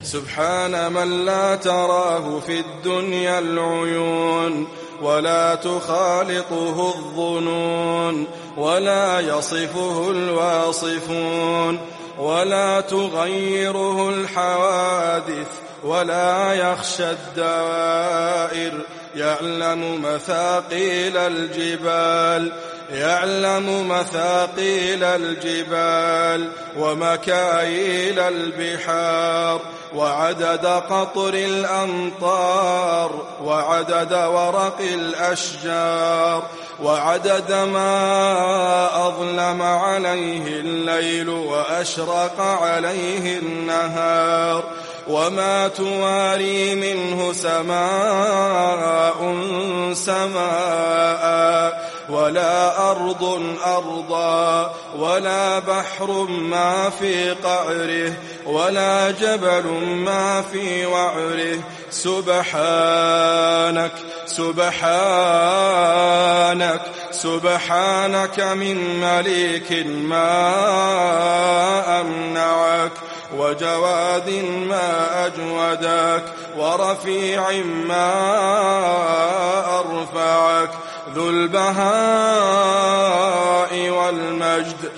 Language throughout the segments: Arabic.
سبحان من لا تراه في الدنيا العيون، ولا تخالطه الظنون، ولا يصفه الواصفون، ولا تغيره الحوادث، ولا يخشى الدوائر. يعلم مثاقيل الجبال، يعلم مثاقيل الجبال ومكاييل البحار، وعدد قطر الأمطار، وعدد ورق الأشجار، وعدد ما أظلم عليه الليل وأشرق عليه النهار، وما تواري منه سماء سماء، ولا أرض أرضا، ولا بحر ما في قعره، ولا جبل ما في وعره. سبحانك سبحانك سبحانك من مليك ما أمنعك، وجواد ما أجودك، ورفيع ما أرفعك، ذو البهاء والمجد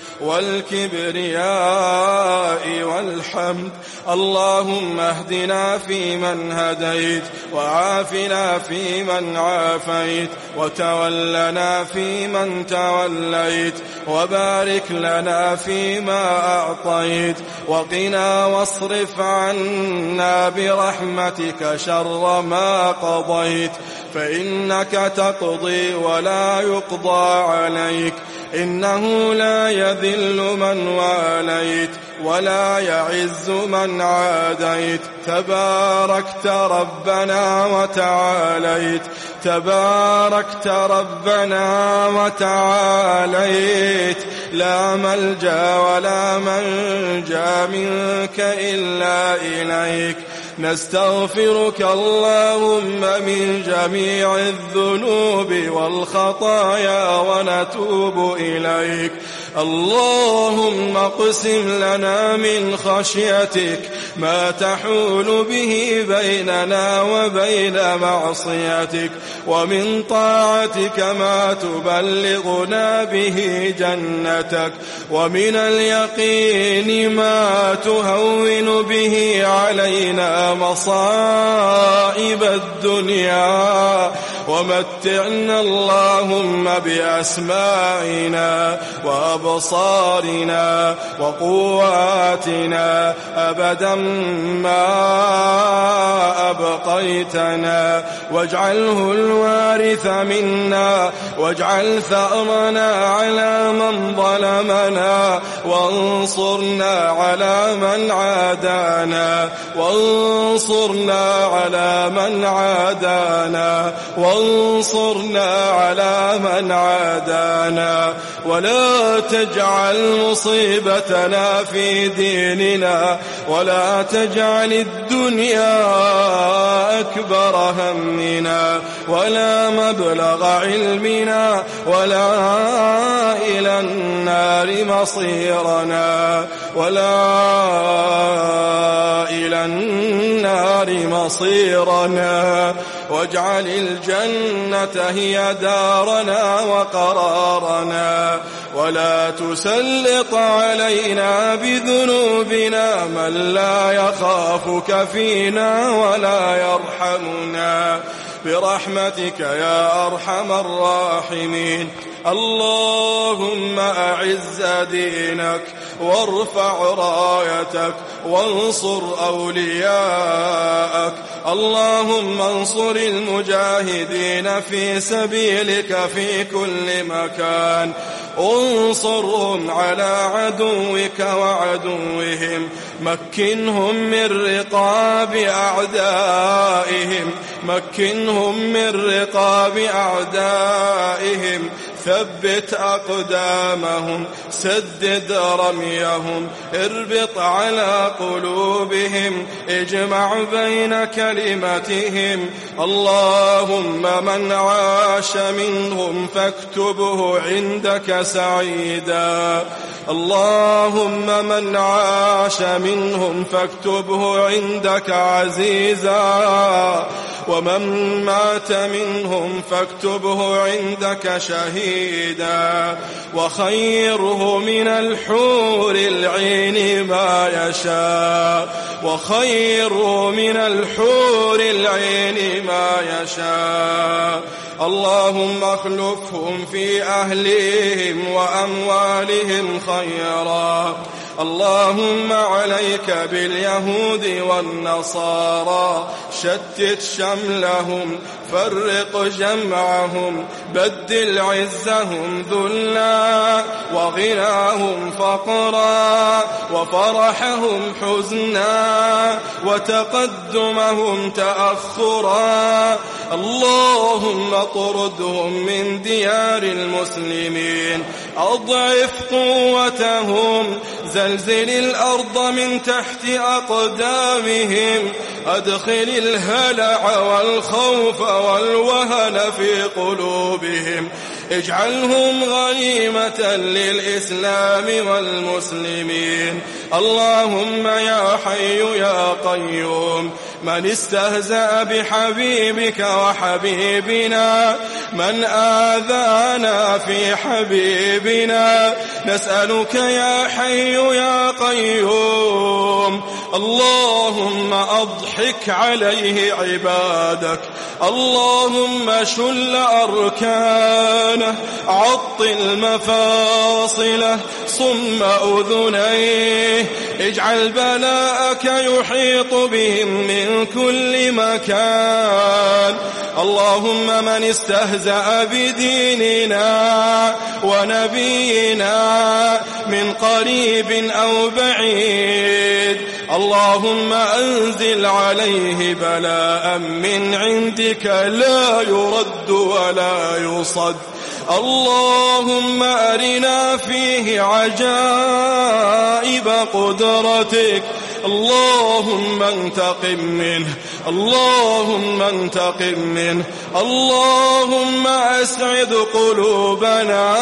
والكبرياء والحمد. اللهم اهدنا فيمن هديت، وعافنا فيمن عافيت، وتولنا فيمن توليت، وبارك لنا فيما أعطيت، وقنا واصرف عنا برحمتك شر ما قضيت، فإنك تقضي ولا يقضى عليك، إنه لا يذل من واليت ولا يعز من عاديت. تباركت ربنا وتعاليت، تباركت ربنا وتعاليت، لا ملجأ ولا منجا منك إلا إليك. نستغفرك اللهم من جميع الذنوب والخطايا ونتوب إليك. اللهم اقسم لنا من خشيتك ما تحول به بيننا وبين معصيتك، ومن طاعتك ما تبلغنا به جنتك، ومن اليقين ما تهون به علينا مصائب الدنيا، ومتعنا اللهم بأسماعنا وأبصارنا وقواتنا أبدا ما أبقيتنا، واجعله الوارث منا، واجعل ثأرنا على من ظلمنا، وانصرنا على من عادانا، وانصرنا على من عادانا، وانصرنا على من عادانا. ولا تجعل مصيبتنا في ديننا، ولا تجعل الدنيا أكبر همنا، ولا مبلغ علمنا، ولا إلى النار مصيرنا، ولا إلى النار مصيرنا. واجعل الجنة هي دارنا وقرارنا، ولا تسلط علينا بذنوبنا من لا يخافك فينا ولا يرحمنا، برحمتك يا أرحم الراحمين. اللهم أعز دينك، وارفع رايتك، وانصر أولياءك. اللهم انصر المجاهدين في سبيلك في كل مكان، انصرهم على عدوك وعدوهم، مكنهم من رقاب أعدائهم، مكنهم من رقاب أعدائهم، ثبت أقدامهم سدد رميهم اربط على قلوبهم اجمع بين كلمتهم اللهم من عاش منهم فاكتبه عندك سعيدا اللهم من عاش منهم فاكتبه عندك عزيزا ومن مات منهم فاكتبه عندك شهيدا وخيره من الحور العين ما يشاء وخيره من الحور العين ما يشاء اللهم اخلفهم في أهلهم وأموالهم خيرا اللهم عليك باليهود والنصارى شتت شملهم فرق جمعهم بدل عزهم ذلا وغناهم فقرا وفرحهم حزنا وتقدمهم تأخرا اللهم طردهم من ديار المسلمين أضعف قوتهم زلزل الأرض من تحت أقدامهم أدخل الهلع والخوف والوهن في قلوبهم اجعلهم غنيمة للإسلام والمسلمين اللهم يا حي يا قيوم من استهزأ بحبيبك وحبيبنا من آذانا في حبيبنا نسألك يا حي يا قيوم اللهم أضحك عليه عبادك اللهم شل أركانه عطل مفاصله صم أذنيه اجعل بلاءك يحيط بهم من كل مكان اللهم من استهزأ بديننا ونبينا من قريب أو بعيد اللهم أنزل عليه بلاء من عندك لا يرد ولا يصد اللهم أرنا فيه عجائب قدرتك اللهم انتقم منه اللهم انتقم منه اللهم أسعد قلوبنا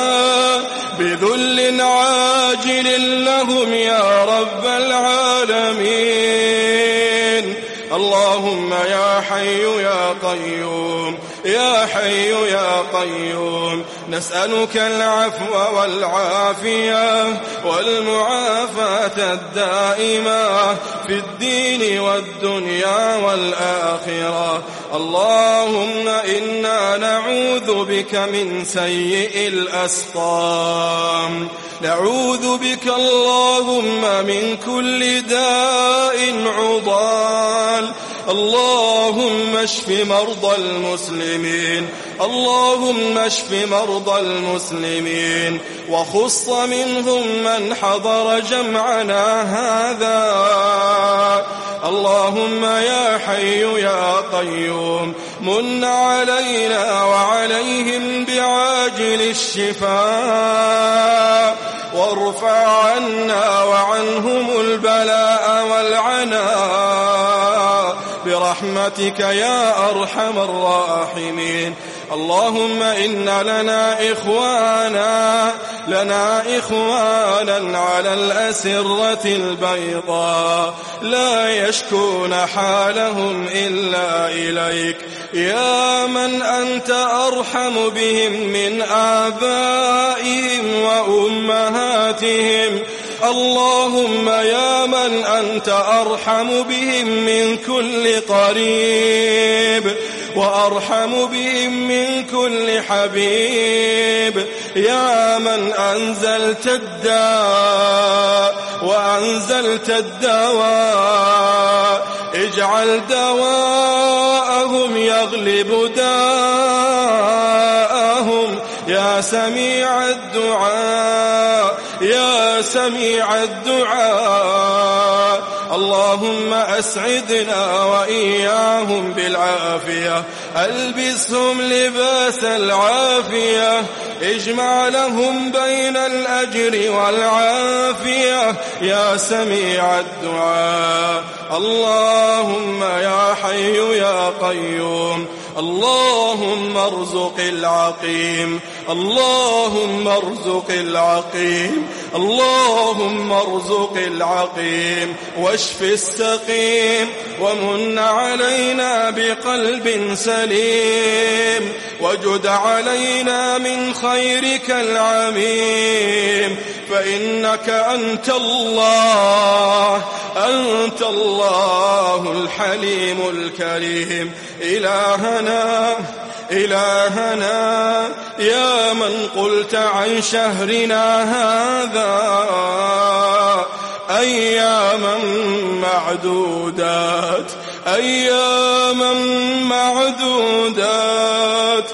بذل عاجل لهم يا رب العالمين اللهم يا حي يا قيوم يا حي يا قيوم نسألك العفو والعافية والمعافاة الدائمة في الدين والدنيا والآخرة اللهم إنا نعوذ بك من سيء الأسقام نعوذ بك اللهم من كل داء عضال اللهم اشف مرضى المسلمين اللهم اشف مرضى المسلمين وخص منهم من حضر جمعنا هذا اللهم يا حي يا قيوم من علينا وعليهم بعاجل الشفاء وارفع عنا وعنهم البلاء والعناء برحمتك يا أرحم الراحمين اللهم إن لنا إخوانا على الأسرة البيضاء لا يشكون حالهم إلا إليك يا من أنت أرحم بهم من آبائهم وأمهاتهم اللهم يا من أنت أرحم بهم من كل قريب وأرحم بهم من كل حبيب يا من أنزلت الداء وأنزلت الدواء اجعل دواءهم يغلب داءهم يا سميع الدعاء يا سميع الدعاء اللهم أسعدنا وإياهم بالعافية، ألبسهم لباس العافية، اجمع لهم بين الأجر والعافية يا سميع الدعاء. اللهم يا حي يا قيوم، اللهم ارزق العقيم، اللهم ارزق العقيم، اللهم ارزق العقيم، واشف السقيم، ومن علينا بقلب سليم، وجد علينا من خيرك العميم، فإنك أنت الله، أنت الله الحليم الكريم. إلهنا يا من قلت عن شهرنا هذا أياما معدودات، أياما معدودات.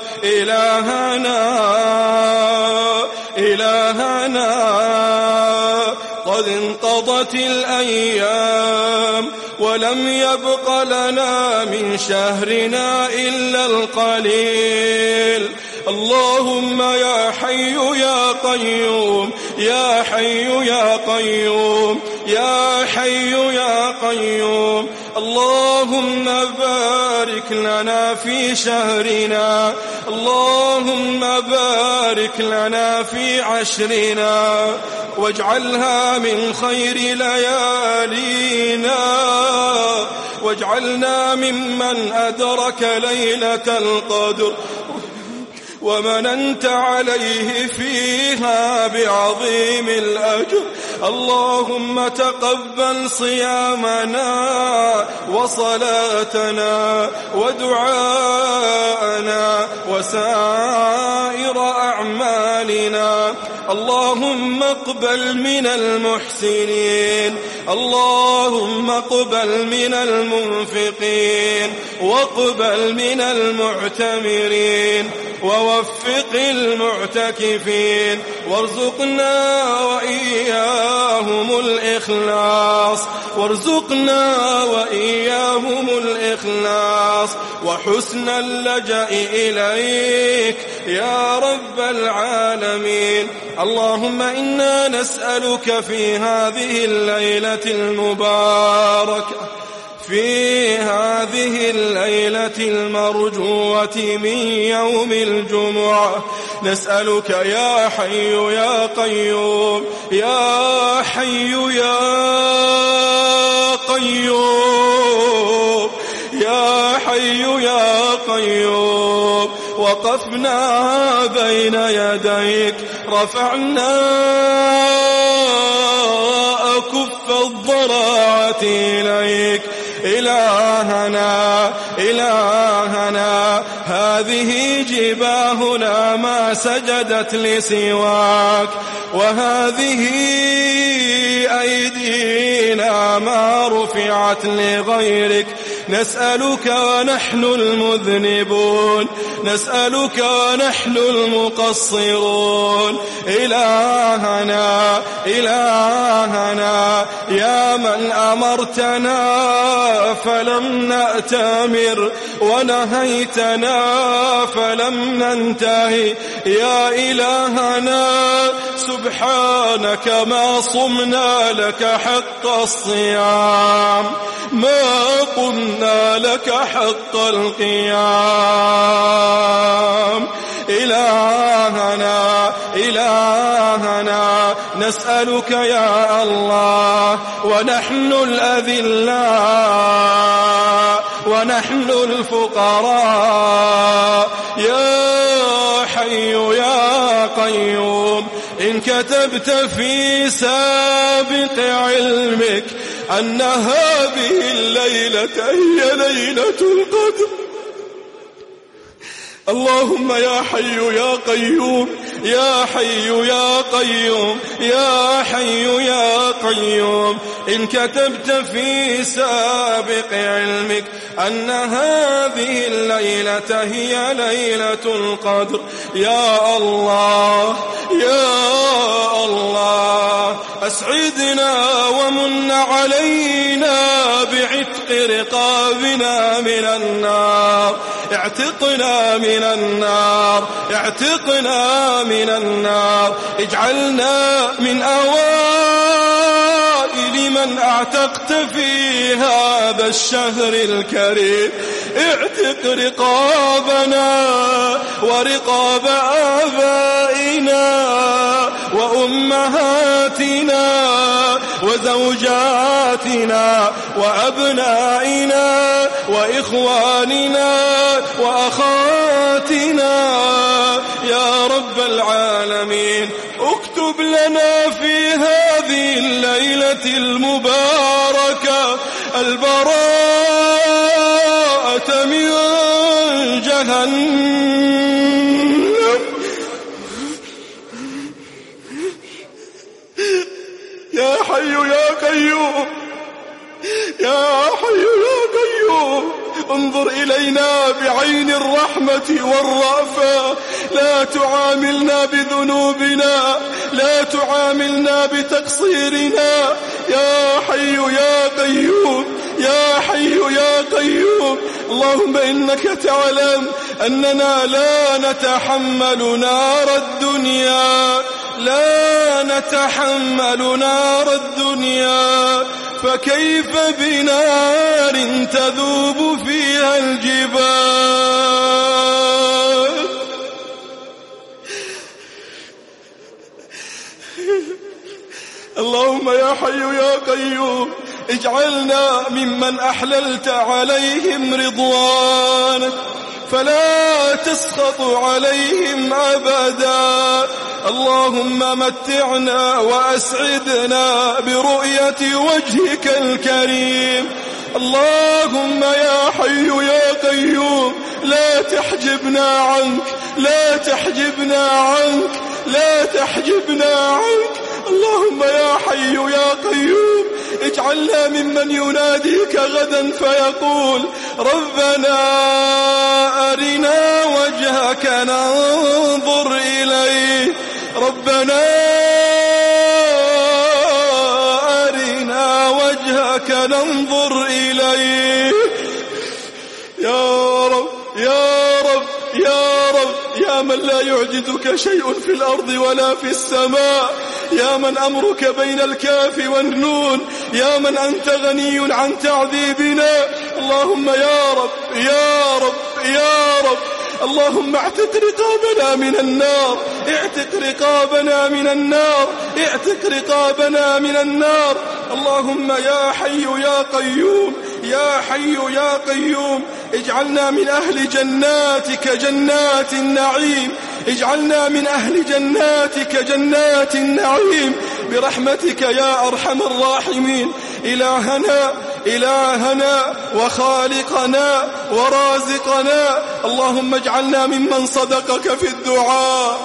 إلهنا قد انقضت الأيام ولم يبق لنا من شهرنا إلا القليل. اللهم يا حي يا قيوم، يا حي يا قيوم، يا حي يا قيوم، اللهم بارك لنا في شهرنا، اللهم بارك لنا في عشرنا، واجعلها من خير ليالينا، واجعلنا ممن أدرك ليلة القدر ومننت عليه فيها بعظيم الأجر. اللهم تقبل صيامنا وصلاتنا ودعاءنا وسائر أعمالنا. اللهم اقبل من المحسنين، اللهم اقبل من المنفقين، واقبل من المعتمرين، ووفق المعتكفين، وارزقنا وإياهم الإخلاص، وارزقنا وإياهم الإخلاص وحسن اللجأ إليك يا رب العالمين. اللهم إنا نسألك في هذه الليلة المباركة، في هذه الليلة المرجوة من يوم الجمعة، نسألك يا حي يا قيوم، يا حي يا قيوم، يا حي يا قيوم. وقفنا بين يديك، رفعنا أكف الضراعة إليك. إلهنا هذه جباهنا ما سجدت لسواك، وهذه أيدينا ما رفعت لغيرك. نسألك ونحن المذنبون، نسألك ونحن المقصرون. إلهنا يا من أمرتنا فلم نأتمر، ونهيتنا فلم ننتهي. يا إلهنا سبحانك ما صمنا لك حق الصيام، ما قمنا لك حق القيام. إلهنا نسألك يا الله ونحن الأذلاء ونحن الفقراء، يا حي يا قيوم، إن كتبت في سابق علمك أن هذه الليلة هي ليلة القدر، اللهم يا حي يا قيوم يا حي يا قيوم يا حي يا قيوم إن كتبت في سابق علمك أن هذه الليلة هي ليلة القدر يا الله يا الله أسعدنا ومن علينا بعتق رقابنا من النار اعتقنا من النار اعتقنا من النار اجعلنا من أوائل من اعتقت في هذا الشهر الكريم اعتق رقابنا ورقاب آبائنا وأمهاتنا وزوجاتنا وأبنائنا وإخواننا وأخواتنا يا رب العالمين اكتب لنا في هذه الليلة المباركة البراءة من جهنم يا حي يا قيوم يا حي يا قيوم انظر إلينا بعين الرحمة والرأفة لا تعاملنا بذنوبنا لا تعاملنا بتقصيرنا يا حي يا قيوم يا حي يا قيوم اللهم إنك تعلم أننا لا نتحمل نار الدنيا لا نتحمل نار الدنيا فكيف بنار تذوب فيها الجبال اللهم يا حي يا قيوم اجعلنا ممن أحللت عليهم رضوانك فلا تسخط عليهم أبدا اللهم متعنا وأسعدنا برؤية وجهك الكريم اللهم يا حي يا قيوم لا تحجبنا عنك لا تحجبنا عنك لا تحجبنا عنك اللهم يا حي يا قيوم اجعلنا ممن يناديك غدا فيقول ربنا أرنا وجهك ننظر إليه ربنا أرنا وجهك ننظر إليه يا رب يا رب يا رب يا من لا يعجزك شيء في الأرض ولا في السماء يا من أمرك بين الكاف والنون يا من أنت غني عن تعذيبنا اللهم يا رب يا رب يا رب اللهم اعتق رقابنا من النار اعتق رقابنا من النار اعتق رقابنا من النار اللهم يا حي يا قيوم يا حي يا قيوم اجعلنا من أهل جناتك جنات النعيم اجعلنا من أهل جناتك جنات النعيم برحمتك يا أرحم الراحمين إلهنا وخالقنا ورازقنا اللهم اجعلنا ممن صدقك في الدعاء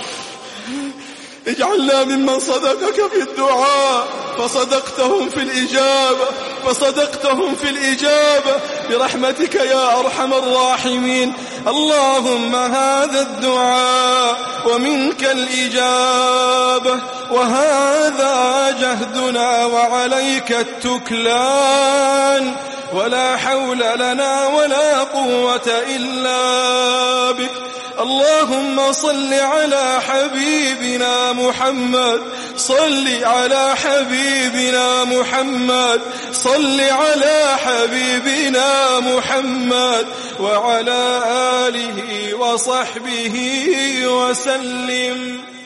اجعلنا ممن صدقك في الدعاء فصدقتهم في الإجابة برحمتك يا أرحم الراحمين اللهم هذا الدعاء ومنك الإجابة وهذا جهدنا وعليك التكلان ولا حول لنا ولا قوة إلا بك اللهم صل على حبيبنا محمد صل على حبيبنا محمد صل على حبيبنا محمد وعلى آله وصحبه وسلم